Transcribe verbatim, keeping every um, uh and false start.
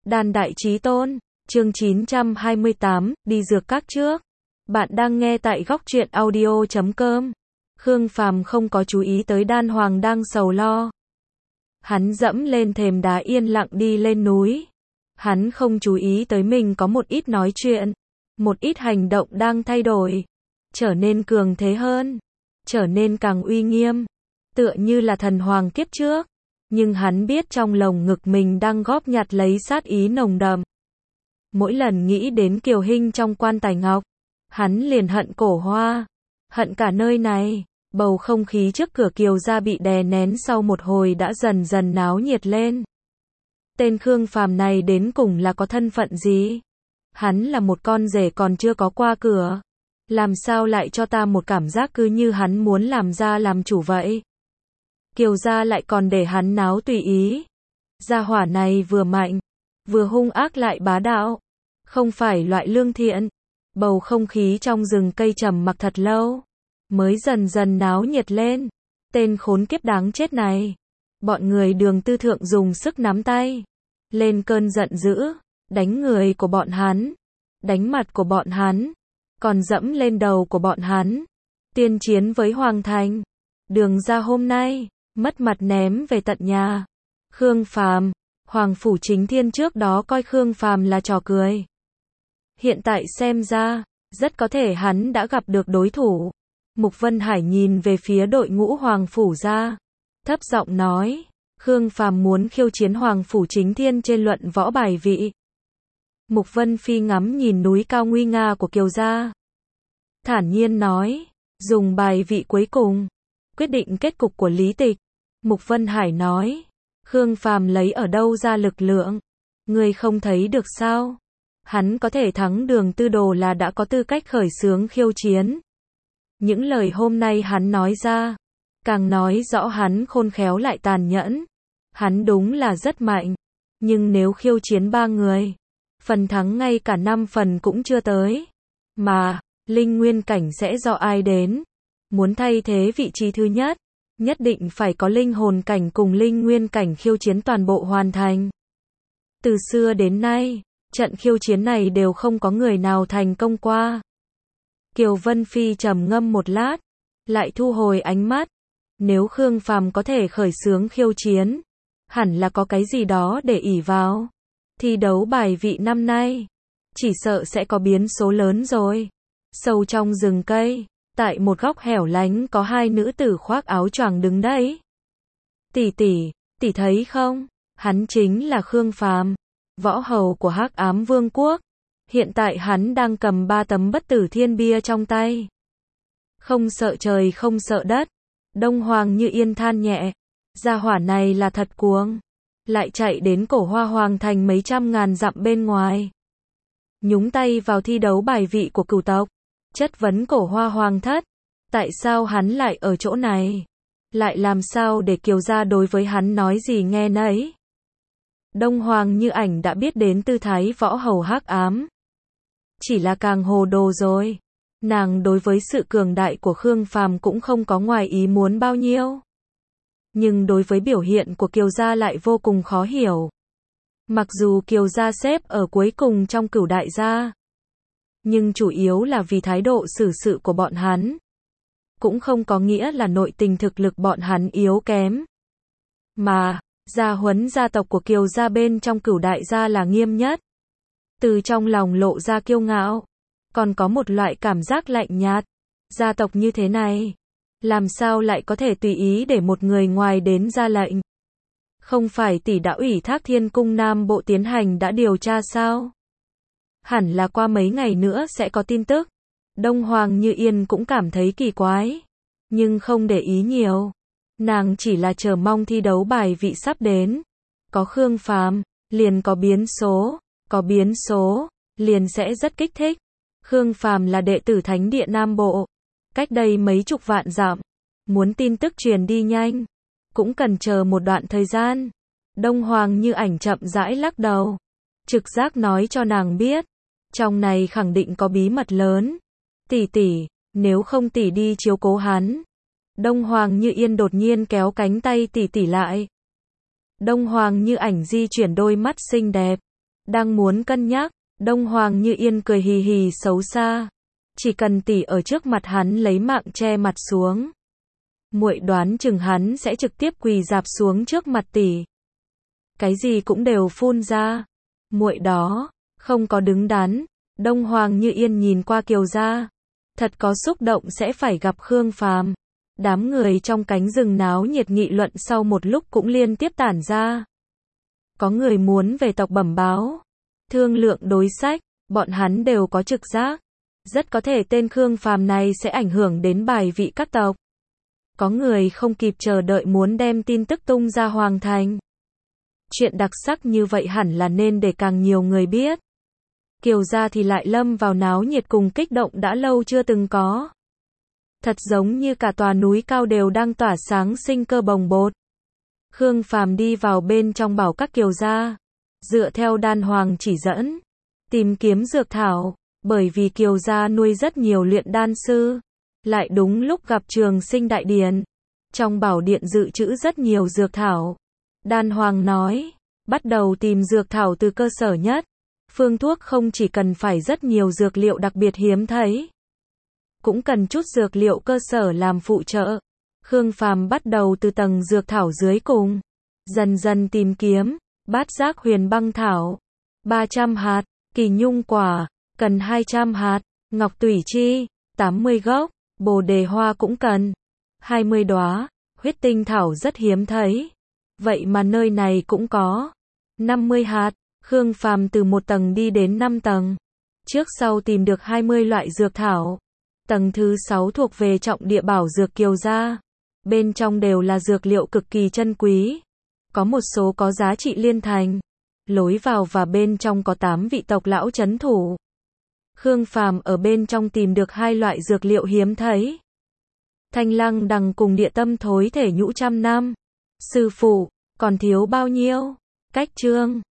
Đàn đại chí tôn, chương chín trăm hai mươi tám, đi dược các trước. Bạn đang nghe tại góc truyện audio chấm com. Khương Phàm không có chú ý tới Đan Hoàng đang sầu lo. Hắn dẫm lên thềm đá yên lặng đi lên núi. Hắn không chú ý tới mình có một ít nói chuyện, một ít hành động đang thay đổi, trở nên cường thế hơn, trở nên càng uy nghiêm, tựa như là thần hoàng kiếp trước. Nhưng hắn biết trong lồng ngực mình đang góp nhặt lấy sát ý nồng đậm. Mỗi lần nghĩ đến Kiều Hinh trong quan tài ngọc, hắn liền hận Cổ Hoa, hận cả nơi này. Bầu không khí trước cửa Kiều gia bị đè nén sau một hồi đã dần dần náo nhiệt lên. Tên Khương Phàm này đến cùng là có thân phận gì? Hắn là một con rể còn chưa có qua cửa. Làm sao lại cho ta một cảm giác cứ như hắn muốn làm ra làm chủ vậy? Kiều gia lại còn để hắn náo tùy ý. Gia hỏa này vừa mạnh, vừa hung ác lại bá đạo. Không phải loại lương thiện. Bầu không khí trong rừng cây trầm mặc thật lâu, mới dần dần náo nhiệt lên. Tên khốn kiếp đáng chết này. Bọn người Đường Tư Thượng dùng sức nắm tay, lên cơn giận dữ, đánh người của bọn hắn, đánh mặt của bọn hắn, còn dẫm lên đầu của bọn hắn. Tiên chiến với Hoàng Thành. Đường gia hôm nay mất mặt ném về tận nhà. Khương Phàm, Hoàng phủ Chính Thiên trước đó coi Khương Phàm là trò cười. Hiện tại xem ra, rất có thể hắn đã gặp được đối thủ. Mục Vân Hải nhìn về phía đội ngũ Hoàng phủ gia, thấp giọng nói, Khương Phàm muốn khiêu chiến Hoàng phủ Chính Thiên trên luận võ bài vị. Mục Vân Phi ngắm nhìn núi cao nguy nga của Kiều gia, thản nhiên nói, dùng bài vị cuối cùng quyết định kết cục của lý tịch. Mục Vân Hải nói, Khương Phàm lấy ở đâu ra lực lượng? Ngươi không thấy được sao? Hắn có thể thắng Đường Tư Đồ là đã có tư cách khởi xướng khiêu chiến. Những lời hôm nay hắn nói ra, càng nói rõ hắn khôn khéo lại tàn nhẫn. Hắn đúng là rất mạnh, nhưng nếu khiêu chiến ba người, phần thắng ngay cả năm phần cũng chưa tới. Mà, linh nguyên cảnh sẽ do ai đến? Muốn thay thế vị trí thứ nhất, nhất định phải có linh hồn cảnh cùng linh nguyên cảnh khiêu chiến toàn bộ hoàn thành. Từ xưa đến nay, trận khiêu chiến này đều không có người nào thành công qua. Kiều Vân Phi trầm ngâm một lát, lại thu hồi ánh mắt. Nếu Khương Phàm có thể khởi xướng khiêu chiến, hẳn là có cái gì đó để ỷ vào. Thi đấu bài vị năm nay, chỉ sợ sẽ có biến số lớn rồi. Sâu trong rừng cây, tại một góc hẻo lánh có hai nữ tử khoác áo choàng đứng đấy. Tỷ tỷ, tỷ thấy không? Hắn chính là Khương Phàm, võ hầu của Hắc Ám Vương quốc. Hiện tại hắn đang cầm ba tấm bất tử thiên bia trong tay. Không sợ trời không sợ đất. Đông Hoàng Như Yên than nhẹ. Gia hỏa này là thật cuồng. Lại chạy đến Cổ Hoa Hoàng thành mấy trăm ngàn dặm bên ngoài. Nhúng tay vào thi đấu bài vị của cửu tộc. Chất vấn Cổ Hoa Hoàng thất. Tại sao hắn lại ở chỗ này? Lại làm sao để Kiều gia đối với hắn nói gì nghe nấy? Đông Hoàng Như Ảnh đã biết đến tư thái võ hầu hắc ám. Chỉ là càng hồ đồ rồi. Nàng đối với sự cường đại của Khương Phàm cũng không có ngoài ý muốn bao nhiêu. Nhưng đối với biểu hiện của Kiều gia lại vô cùng khó hiểu. Mặc dù Kiều gia xếp ở cuối cùng trong cửu đại gia, nhưng chủ yếu là vì thái độ xử sự của bọn hắn. Cũng không có nghĩa là nội tình thực lực bọn hắn yếu kém. Mà, gia huấn gia tộc của Kiều gia bên trong cửu đại gia là nghiêm nhất. Từ trong lòng lộ ra kiêu ngạo, còn có một loại cảm giác lạnh nhạt. Gia tộc như thế này, làm sao lại có thể tùy ý để một người ngoài đến ra lệnh? Không phải tỷ đã ủy thác Thiên Cung Nam Bộ tiến hành đã điều tra sao? Hẳn là qua mấy ngày nữa sẽ có tin tức. Đông Hoàng Như Yên cũng cảm thấy kỳ quái, nhưng không để ý nhiều. Nàng chỉ là chờ mong thi đấu bài vị sắp đến. Có Khương Phàm, liền có biến số. Có biến số, liền sẽ rất kích thích. Khương Phàm là đệ tử Thánh Địa Nam Bộ. Cách đây mấy chục vạn dặm. Muốn tin tức truyền đi nhanh, cũng cần chờ một đoạn thời gian. Đông Hoàng Như Ảnh chậm rãi lắc đầu. Trực giác nói cho nàng biết, trong này khẳng định có bí mật lớn. Tỷ tỷ, nếu không tỷ đi chiếu cố hắn. Đông Hoàng Như Yên đột nhiên kéo cánh tay tỷ tỷ lại. Đông Hoàng Như Ảnh di chuyển đôi mắt xinh đẹp. Đang muốn cân nhắc, Đông Hoàng Như Yên cười hì hì xấu xa. Chỉ cần tỷ ở trước mặt hắn lấy mạng che mặt xuống. Muội đoán chừng hắn sẽ trực tiếp quỳ rạp xuống trước mặt tỷ. Cái gì cũng đều phun ra. Muội đó, không có đứng đắn. Đông Hoàng Như Yên nhìn qua Kiều gia. Thật có xúc động sẽ phải gặp Khương Phàm. Đám người trong cánh rừng náo nhiệt nghị luận sau một lúc cũng liên tiếp tản ra. Có người muốn về tộc bẩm báo. Thương lượng đối sách, bọn hắn đều có trực giác. Rất có thể tên Khương Phàm này sẽ ảnh hưởng đến bài vị các tộc. Có người không kịp chờ đợi muốn đem tin tức tung ra Hoàng Thành. Chuyện đặc sắc như vậy hẳn là nên để càng nhiều người biết. Kiều gia thì lại lâm vào náo nhiệt cùng kích động đã lâu chưa từng có. Thật giống như cả tòa núi cao đều đang tỏa sáng sinh cơ bồng bột. Khương Phàm đi vào bên trong bảo các Kiều gia, dựa theo đan hoàng chỉ dẫn, tìm kiếm dược thảo, bởi vì Kiều gia nuôi rất nhiều luyện đan sư, lại đúng lúc gặp trường sinh đại điện. Trong bảo điện dự trữ rất nhiều dược thảo. Đan hoàng nói, bắt đầu tìm dược thảo từ cơ sở nhất. Phương thuốc không chỉ cần phải rất nhiều dược liệu đặc biệt hiếm thấy, cũng cần chút dược liệu cơ sở làm phụ trợ. Khương Phàm bắt đầu từ tầng dược thảo dưới cùng, dần dần tìm kiếm. Bát giác huyền băng thảo, ba trăm hạt, kỳ nhung quả, cần hai trăm hạt, ngọc tủy chi, tám mươi gốc, bồ đề hoa cũng cần hai mươi đóa, huyết tinh thảo rất hiếm thấy. Vậy mà nơi này cũng có năm mươi hạt. Khương Phàm từ một tầng đi đến năm tầng. Trước sau tìm được hai mươi loại dược thảo. Tầng thứ sáu thuộc về trọng địa bảo dược Kiều gia. Bên trong đều là dược liệu cực kỳ chân quý. Có một số có giá trị liên thành. Lối vào và bên trong có tám vị tộc lão trấn thủ. Khương Phàm ở bên trong tìm được hai loại dược liệu hiếm thấy. Thanh lăng đằng cùng địa tâm thối thể nhũ trăm năm. Sư phụ, còn thiếu bao nhiêu? Cách chương